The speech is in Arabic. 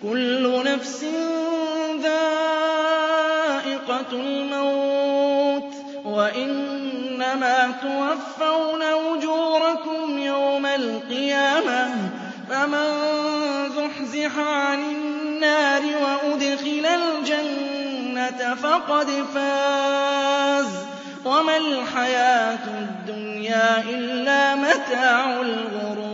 كُلُّ نَفْسٍ ذَائِقَةُ الْمَوْتِ ۖ وَإِنَّمَا تُوَفَّوْنَ أُجُورَكُمْ يَوْمَ الْقِيَامَةِ ۖ فَمَن زُحْزِحَ عَنِ النَّارِ وَأُدْخِلَ الْجَنَّةَ فَقَدْ فَازَ ۗ وَمَا الْحَيَاةُ الدُّنْيَا إِلَّا مَتَاعُ الْغُرُورِ